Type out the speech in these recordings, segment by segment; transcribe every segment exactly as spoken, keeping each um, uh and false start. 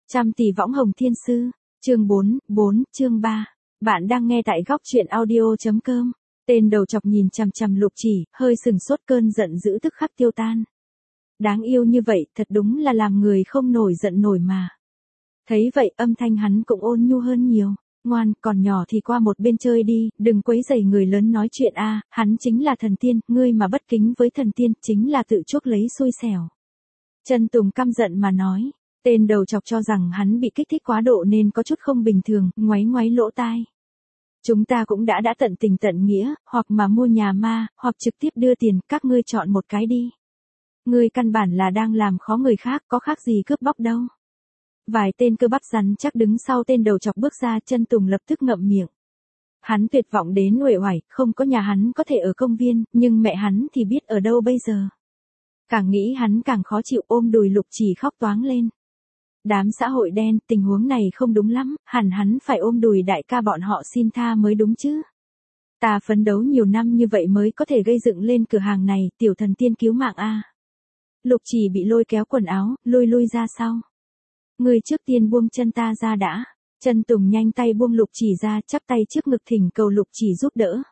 Trăm tỷ võng hồng thiên sư, chương bốn, bốn, chương ba. Bạn đang nghe tại góc truyện audio.com. Tên đầu chọc nhìn chằm chằm Lục Chỉ, hơi sừng sốt, cơn giận dữ tức khắc tiêu tan. Đáng yêu như vậy, thật đúng là làm người không nổi giận nổi mà. Thấy vậy, âm thanh hắn cũng ôn nhu hơn nhiều. Ngoan, còn nhỏ thì qua một bên chơi đi, đừng quấy rầy người lớn nói chuyện a, hắn chính là thần tiên, ngươi mà bất kính với thần tiên, chính là tự chuốc lấy xui xẻo. Chân Tùng căm giận mà nói. Tên đầu chọc cho rằng hắn bị kích thích quá độ nên có chút không bình thường, ngoáy ngoáy lỗ tai. Chúng ta cũng đã đã tận tình tận nghĩa, hoặc mà mua nhà ma, hoặc trực tiếp đưa tiền, các ngươi chọn một cái đi. Ngươi căn bản là đang làm khó người khác, có khác gì cướp bóc đâu. Vài tên cơ bắp rắn chắc đứng sau tên đầu chọc bước ra, Chân Tùng lập tức ngậm miệng. Hắn tuyệt vọng đến uể oải, không có nhà hắn có thể ở công viên, nhưng mẹ hắn thì biết ở đâu bây giờ. Càng nghĩ hắn càng khó chịu, ôm đùi Lục Chỉ khóc toáng lên. Đám xã hội đen, tình huống này không đúng lắm, hẳn hắn phải ôm đùi đại ca bọn họ xin tha mới đúng chứ. Ta phấn đấu nhiều năm như vậy mới có thể gây dựng lên cửa hàng này, tiểu thần tiên cứu mạng a. Lục Chỉ bị lôi kéo quần áo, lui lui ra sau. Người trước tiên buông chân ta ra đã. Chân Tùng nhanh tay buông Lục Chỉ ra, chắp tay trước ngực thỉnh cầu Lục Chỉ giúp đỡ.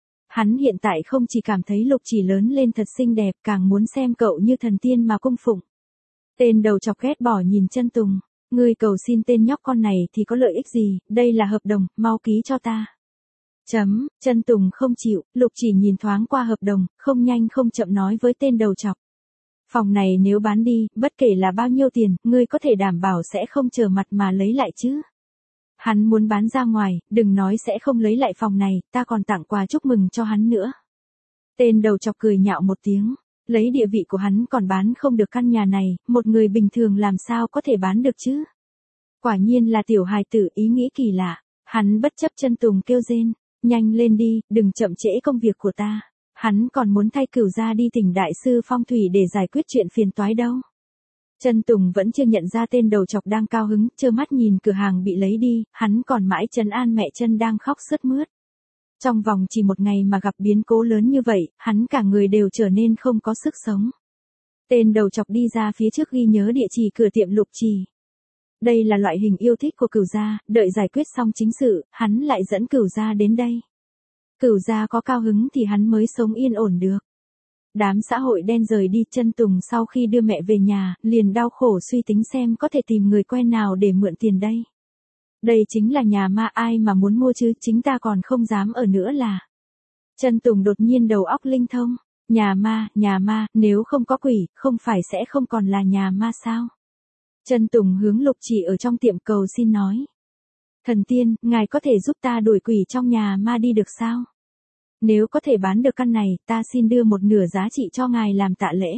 Hắn hiện tại không chỉ cảm thấy Lục Chỉ lớn lên thật xinh đẹp, càng muốn xem cậu như thần tiên mà cung phụng. Tên đầu chọc ghét bỏ nhìn Chân Tùng, ngươi cầu xin tên nhóc con này thì có lợi ích gì, đây là hợp đồng, mau ký cho ta. Chấm, Chân Tùng không chịu, Lục Chỉ nhìn thoáng qua hợp đồng, không nhanh không chậm nói với tên đầu chọc. Phòng này nếu bán đi, bất kể là bao nhiêu tiền, ngươi có thể đảm bảo sẽ không trở mặt mà lấy lại chứ. Hắn muốn bán ra ngoài, đừng nói sẽ không lấy lại phòng này, ta còn tặng quà chúc mừng cho hắn nữa. Tên đầu chọc cười nhạo một tiếng. Lấy địa vị của hắn còn bán không được căn nhà này, một người bình thường làm sao có thể bán được chứ? Quả nhiên là tiểu hài tử, ý nghĩ kỳ lạ. Hắn bất chấp Chân Tùng kêu rên, nhanh lên đi, đừng chậm trễ công việc của ta. Hắn còn muốn thay Cửu gia đi thỉnh đại sư phong thủy để giải quyết chuyện phiền toái đâu. Chân Tùng vẫn chưa nhận ra tên đầu chọc đang cao hứng, trơ mắt nhìn cửa hàng bị lấy đi, hắn còn mãi trấn an mẹ Chân đang khóc sướt mướt. Trong vòng chỉ một ngày mà gặp biến cố lớn như vậy, hắn cả người đều trở nên không có sức sống. Tên đầu chọc đi ra phía trước ghi nhớ địa chỉ cửa tiệm Lục Chỉ. Đây là loại hình yêu thích của Cửu gia, đợi giải quyết xong chính sự, hắn lại dẫn Cửu gia đến đây. Cửu gia có cao hứng thì hắn mới sống yên ổn được. Đám xã hội đen rời đi, Chân Tùng sau khi đưa mẹ về nhà, liền đau khổ suy tính xem có thể tìm người quen nào để mượn tiền đây. Đây chính là nhà ma, ai mà muốn mua chứ, chính ta còn không dám ở nữa là. Chân Tùng đột nhiên đầu óc linh thông, nhà ma, nhà ma, nếu không có quỷ, không phải sẽ không còn là nhà ma sao? Chân Tùng hướng Lục Chỉ ở trong tiệm cầu xin nói. Thần tiên, ngài có thể giúp ta đuổi quỷ trong nhà ma đi được sao? Nếu có thể bán được căn này, ta xin đưa một nửa giá trị cho ngài làm tạ lễ.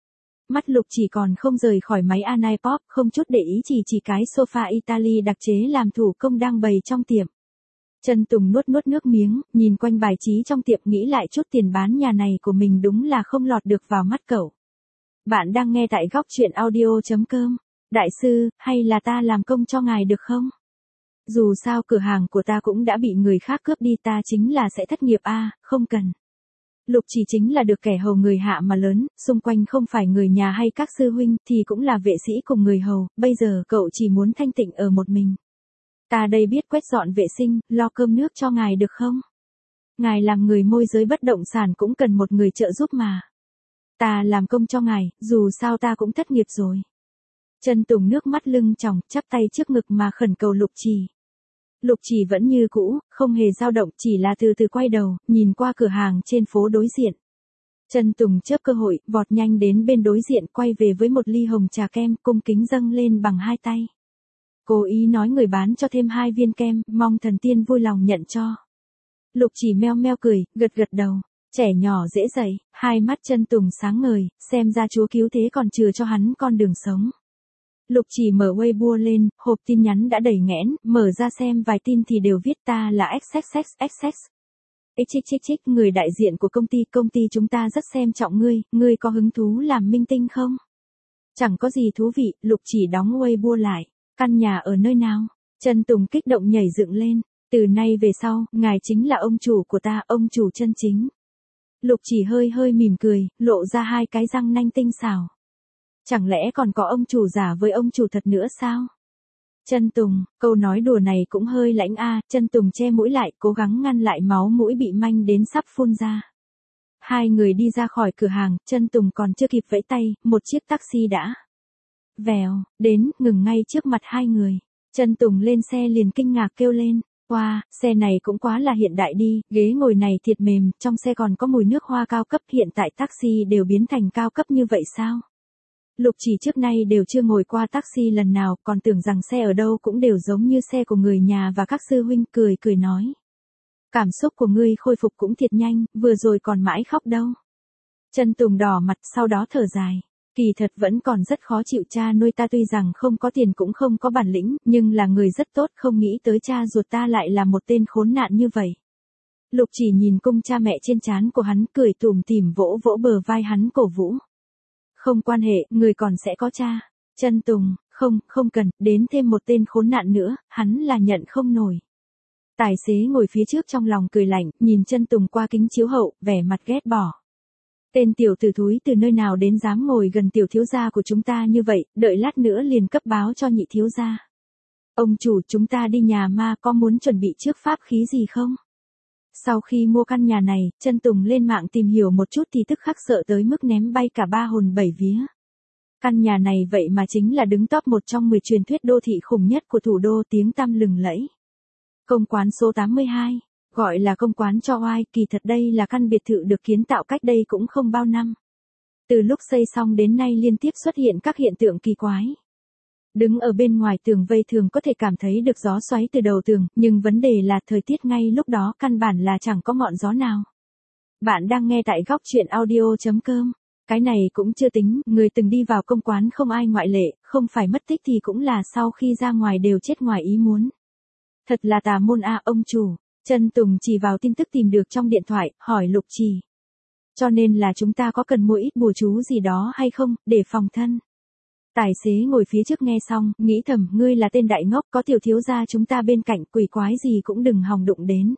Mắt Lục Chỉ còn không rời khỏi máy Anipop, không chút để ý chỉ chỉ cái sofa Italy đặc chế làm thủ công đang bày trong tiệm. Chân Tùng nuốt nuốt nước miếng, nhìn quanh bài trí trong tiệm, nghĩ lại chút tiền bán nhà này của mình đúng là không lọt được vào mắt cậu. Bạn đang nghe tại góc truyện audio.com. Đại sư, hay là ta làm công cho ngài được không? Dù sao cửa hàng của ta cũng đã bị người khác cướp đi, ta chính là sẽ thất nghiệp a, à, không cần. Lục Chỉ chính là được kẻ hầu người hạ mà lớn, xung quanh không phải người nhà hay các sư huynh thì cũng là vệ sĩ cùng người hầu, bây giờ cậu chỉ muốn thanh tịnh ở một mình. Ta đây biết quét dọn vệ sinh, lo cơm nước cho ngài được không? Ngài làm người môi giới bất động sản cũng cần một người trợ giúp mà. Ta làm công cho ngài, dù sao ta cũng thất nghiệp rồi. Chân Tùng nước mắt lưng tròng, chắp tay trước ngực mà khẩn cầu Lục Chỉ. Lục Chỉ vẫn như cũ, không hề dao động, chỉ là từ từ quay đầu, nhìn qua cửa hàng trên phố đối diện. Chân Tùng chớp cơ hội, vọt nhanh đến bên đối diện, quay về với một ly hồng trà kem, cung kính dâng lên bằng hai tay. Cố ý nói người bán cho thêm hai viên kem, mong thần tiên vui lòng nhận cho. Lục Chỉ meo meo cười, gật gật đầu. Trẻ nhỏ dễ dạy, hai mắt Chân Tùng sáng ngời, xem ra Chúa cứu thế còn chừa cho hắn con đường sống. Lục Chỉ mở Weibo lên, hộp tin nhắn đã đầy nghẽn, mở ra xem vài tin thì đều viết ta là xx xx. Xích xích xích, người đại diện của công ty, công ty chúng ta rất xem trọng ngươi, ngươi có hứng thú làm minh tinh không? Chẳng có gì thú vị, Lục Chỉ đóng Weibo lại. Căn nhà ở nơi nào? Chân Tùng kích động nhảy dựng lên, từ nay về sau, ngài chính là ông chủ của ta, ông chủ chân chính. Lục Chỉ hơi hơi mỉm cười, lộ ra hai cái răng nanh tinh xảo. Chẳng lẽ còn có ông chủ giả với ông chủ thật nữa sao? Chân Tùng, câu nói đùa này cũng hơi lãnh a, Chân Tùng che mũi lại, cố gắng ngăn lại máu mũi bị manh đến sắp phun ra. Hai người đi ra khỏi cửa hàng, Chân Tùng còn chưa kịp vẫy tay, một chiếc taxi đã vèo đến, ngừng ngay trước mặt hai người. Chân Tùng lên xe liền kinh ngạc kêu lên, wow, xe này cũng quá là hiện đại đi, ghế ngồi này thiệt mềm, trong xe còn có mùi nước hoa cao cấp, hiện tại taxi đều biến thành cao cấp như vậy sao? Lục Chỉ trước nay đều chưa ngồi qua taxi lần nào, còn tưởng rằng xe ở đâu cũng đều giống như xe của người nhà và các sư huynh, cười cười nói. Cảm xúc của ngươi khôi phục cũng thiệt nhanh, vừa rồi còn mãi khóc đâu. Chân Tùng đỏ mặt, sau đó thở dài. Kỳ thật vẫn còn rất khó chịu, cha nuôi ta tuy rằng không có tiền cũng không có bản lĩnh, nhưng là người rất tốt, không nghĩ tới cha ruột ta lại là một tên khốn nạn như vậy. Lục Chỉ nhìn cung cha mẹ trên trán của hắn, cười tủm tỉm vỗ vỗ bờ vai hắn cổ vũ. Không quan hệ, người còn sẽ có cha. Chân Tùng, không, không cần, đến thêm một tên khốn nạn nữa, hắn là nhận không nổi. Tài xế ngồi phía trước trong lòng cười lạnh, nhìn Chân Tùng qua kính chiếu hậu, vẻ mặt ghét bỏ. Tên tiểu tử thúi từ nơi nào đến dám ngồi gần tiểu thiếu gia của chúng ta như vậy, đợi lát nữa liền cấp báo cho nhị thiếu gia. Ông chủ, chúng ta đi nhà ma, có muốn chuẩn bị trước pháp khí gì không? Sau khi mua căn nhà này, Chân Tùng lên mạng tìm hiểu một chút thì tức khắc sợ tới mức ném bay cả ba hồn bảy vía. Căn nhà này vậy mà chính là đứng top một trong mười truyền thuyết đô thị khủng nhất của thủ đô, tiếng tăm lừng lẫy. Công quán số tám mươi hai, gọi là công quán cho oai, kỳ thật đây là căn biệt thự được kiến tạo cách đây cũng không bao năm. Từ lúc xây xong đến nay liên tiếp xuất hiện các hiện tượng kỳ quái. Đứng ở bên ngoài tường vây thường có thể cảm thấy được gió xoáy từ đầu tường, nhưng vấn đề là thời tiết ngay lúc đó căn bản là chẳng có ngọn gió nào. Bạn đang nghe tại góc truyện audio chấm com. Cái này cũng chưa tính, người từng đi vào công quán không ai ngoại lệ, không phải mất tích thì cũng là sau khi ra ngoài đều chết ngoài ý muốn. Thật là tà môn a ông chủ. Chân Tùng chỉ vào tin tức tìm được trong điện thoại, hỏi Lục Chỉ. Cho nên là chúng ta có cần mua ít bùa chú gì đó hay không, để phòng thân. Tài xế ngồi phía trước nghe xong, nghĩ thầm, ngươi là tên đại ngốc, có tiểu thiếu gia chúng ta bên cạnh, quỷ quái gì cũng đừng hòng đụng đến.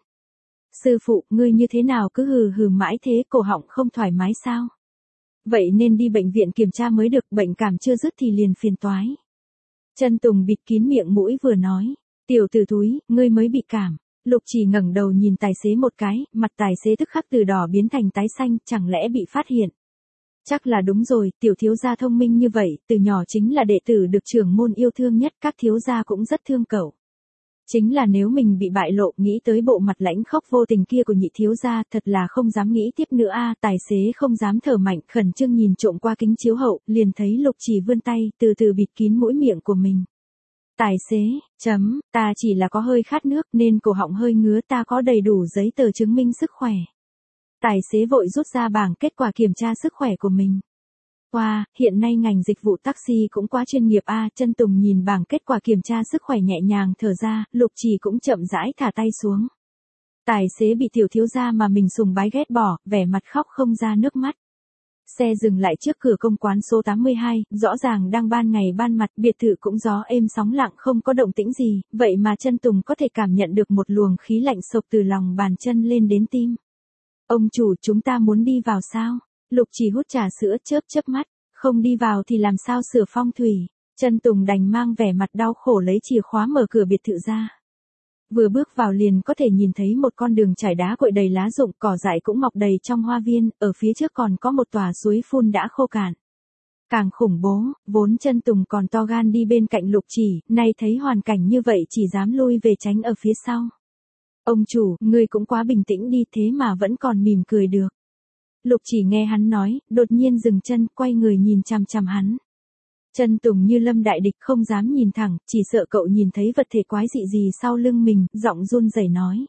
Sư phụ, ngươi như thế nào cứ hừ hừ mãi thế, cổ họng không thoải mái sao? Vậy nên đi bệnh viện kiểm tra mới được, bệnh cảm chưa dứt thì liền phiền toái. Chân Tùng bịt kín miệng mũi vừa nói, tiểu tử thúi, ngươi mới bị cảm. Lục Chỉ ngẩng đầu nhìn tài xế một cái, mặt tài xế tức khắc từ đỏ biến thành tái xanh, chẳng lẽ bị phát hiện. Chắc là đúng rồi, tiểu thiếu gia thông minh như vậy, từ nhỏ chính là đệ tử được trưởng môn yêu thương nhất, các thiếu gia cũng rất thương cậu. Chính là nếu mình bị bại lộ, nghĩ tới bộ mặt lãnh khốc vô tình kia của nhị thiếu gia, thật là không dám nghĩ tiếp nữa a. Tài xế không dám thở mạnh, khẩn trương nhìn trộm qua kính chiếu hậu, liền thấy Lục Chỉ vươn tay, từ từ bịt kín mũi miệng của mình. Tài xế, chấm, ta chỉ là có hơi khát nước nên cổ họng hơi ngứa, ta có đầy đủ giấy tờ chứng minh sức khỏe. Tài xế vội rút ra bảng kết quả kiểm tra sức khỏe của mình. Wow, hiện nay ngành dịch vụ taxi cũng quá chuyên nghiệp a. Chân Tùng nhìn bảng kết quả kiểm tra sức khỏe nhẹ nhàng thở ra, Lục Chỉ cũng chậm rãi thả tay xuống. Tài xế bị tiểu thiếu gia mà mình sùng bái ghét bỏ, vẻ mặt khóc không ra nước mắt. Xe dừng lại trước cửa công quán số tám mươi hai, rõ ràng đang ban ngày ban mặt, biệt thự cũng gió êm sóng lặng không có động tĩnh gì, vậy mà Chân Tùng có thể cảm nhận được một luồng khí lạnh sộc từ lòng bàn chân lên đến tim. Ông chủ, chúng ta muốn đi vào sao? Lục Chỉ hút trà sữa chớp chớp mắt, không đi vào thì làm sao sửa phong thủy. Chân Tùng đành mang vẻ mặt đau khổ lấy chìa khóa mở cửa biệt thự ra. Vừa bước vào liền có thể nhìn thấy một con đường trải đá cội đầy lá rụng, cỏ dại cũng mọc đầy trong hoa viên, ở phía trước còn có một tòa suối phun đã khô cạn. Càng khủng bố, vốn Chân Tùng còn to gan đi bên cạnh Lục Chỉ, nay thấy hoàn cảnh như vậy chỉ dám lui về tránh ở phía sau. Ông chủ, ngươi cũng quá bình tĩnh đi, thế mà vẫn còn mỉm cười được. Lục Chỉ nghe hắn nói, đột nhiên dừng chân, quay người nhìn chằm chằm hắn. Chân Tùng như lâm đại địch, không dám nhìn thẳng, chỉ sợ cậu nhìn thấy vật thể quái dị gì sau lưng mình, giọng run rẩy nói.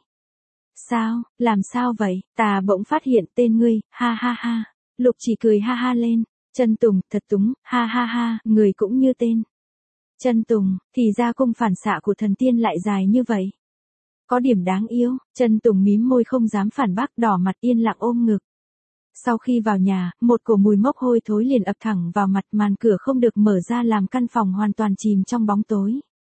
Sao, làm sao vậy, ta bỗng phát hiện tên ngươi, ha ha ha. Lục Chỉ cười ha ha lên. Chân Tùng, thật túng, ha ha ha, người cũng như tên. Chân Tùng, thì ra cung phản xạ của thần tiên lại dài như vậy. Có điểm đáng yêu. Chân Tùng mím môi không dám phản bác, đỏ mặt yên lặng ôm ngực. Sau khi vào nhà, một cổ mùi mốc hôi thối liền ập thẳng vào mặt, màn cửa không được mở ra làm căn phòng hoàn toàn chìm trong bóng tối.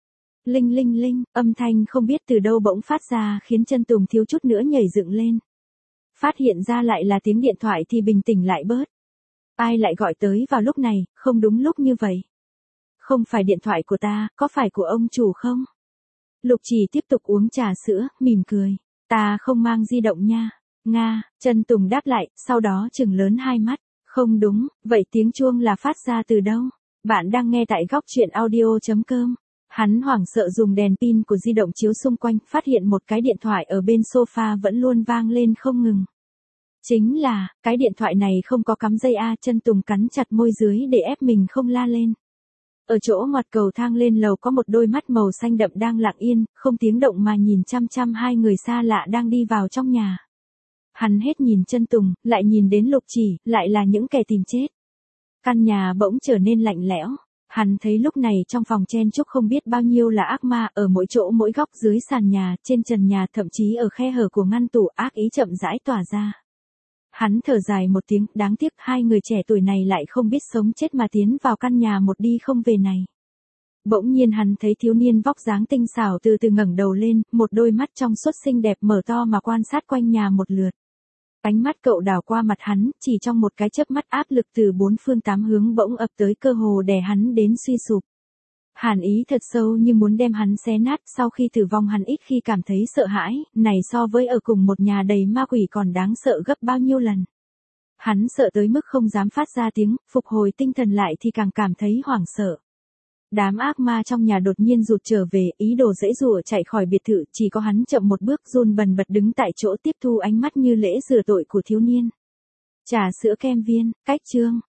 Linh linh linh, âm thanh không biết từ đâu bỗng phát ra khiến Chân Tùng thiếu chút nữa nhảy dựng lên. Phát hiện ra lại là tiếng điện thoại thì bình tĩnh lại bớt. Ai lại gọi tới vào lúc này, không đúng lúc như vậy. Không phải điện thoại của ta, có phải của ông chủ không? Lục Chỉ tiếp tục uống trà sữa, mỉm cười. Ta không mang di động nha. Nga, Trần Tùng đáp lại, sau đó trừng lớn hai mắt. Không đúng, vậy tiếng chuông là phát ra từ đâu? Bạn đang nghe tại góc truyện audio.com. Hắn hoảng sợ dùng đèn pin của di động chiếu xung quanh, phát hiện một cái điện thoại ở bên sofa vẫn luôn vang lên không ngừng. Chính là, cái điện thoại này không có cắm dây a. Trần Tùng cắn chặt môi dưới để ép mình không la lên. Ở chỗ ngoặt cầu thang lên lầu có một đôi mắt màu xanh đậm đang lặng yên, không tiếng động mà nhìn chăm chăm hai người xa lạ đang đi vào trong nhà. Hắn hết nhìn Trân Tùng, lại nhìn đến Lục Chỉ, lại là những kẻ tìm chết. Căn nhà bỗng trở nên lạnh lẽo. Hắn thấy lúc này trong phòng chen chúc không biết bao nhiêu là ác ma, ở mỗi chỗ mỗi góc, dưới sàn nhà, trên trần nhà, thậm chí ở khe hở của ngăn tủ, ác ý chậm rãi tỏa ra. Hắn thở dài một tiếng, đáng tiếc hai người trẻ tuổi này lại không biết sống chết mà tiến vào căn nhà một đi không về này. Bỗng nhiên hắn thấy thiếu niên vóc dáng tinh xảo từ từ ngẩng đầu lên, một đôi mắt trong suốt xinh đẹp mở to mà quan sát quanh nhà một lượt. Ánh mắt cậu đảo qua mặt hắn, chỉ trong một cái chớp mắt áp lực từ bốn phương tám hướng bỗng ập tới, cơ hồ đè hắn đến suy sụp. Hàn ý thật sâu như muốn đem hắn xé nát. Sau khi tử vong hắn ít khi cảm thấy sợ hãi, này so với ở cùng một nhà đầy ma quỷ còn đáng sợ gấp bao nhiêu lần. Hắn sợ tới mức không dám phát ra tiếng, phục hồi tinh thần lại thì càng cảm thấy hoảng sợ. Đám ác ma trong nhà đột nhiên rụt trở về, ý đồ giãy giụa chạy khỏi biệt thự, chỉ có hắn chậm một bước run bần bật đứng tại chỗ tiếp thu ánh mắt như lễ rửa tội của thiếu niên. Trà sữa kem viên, cách chương.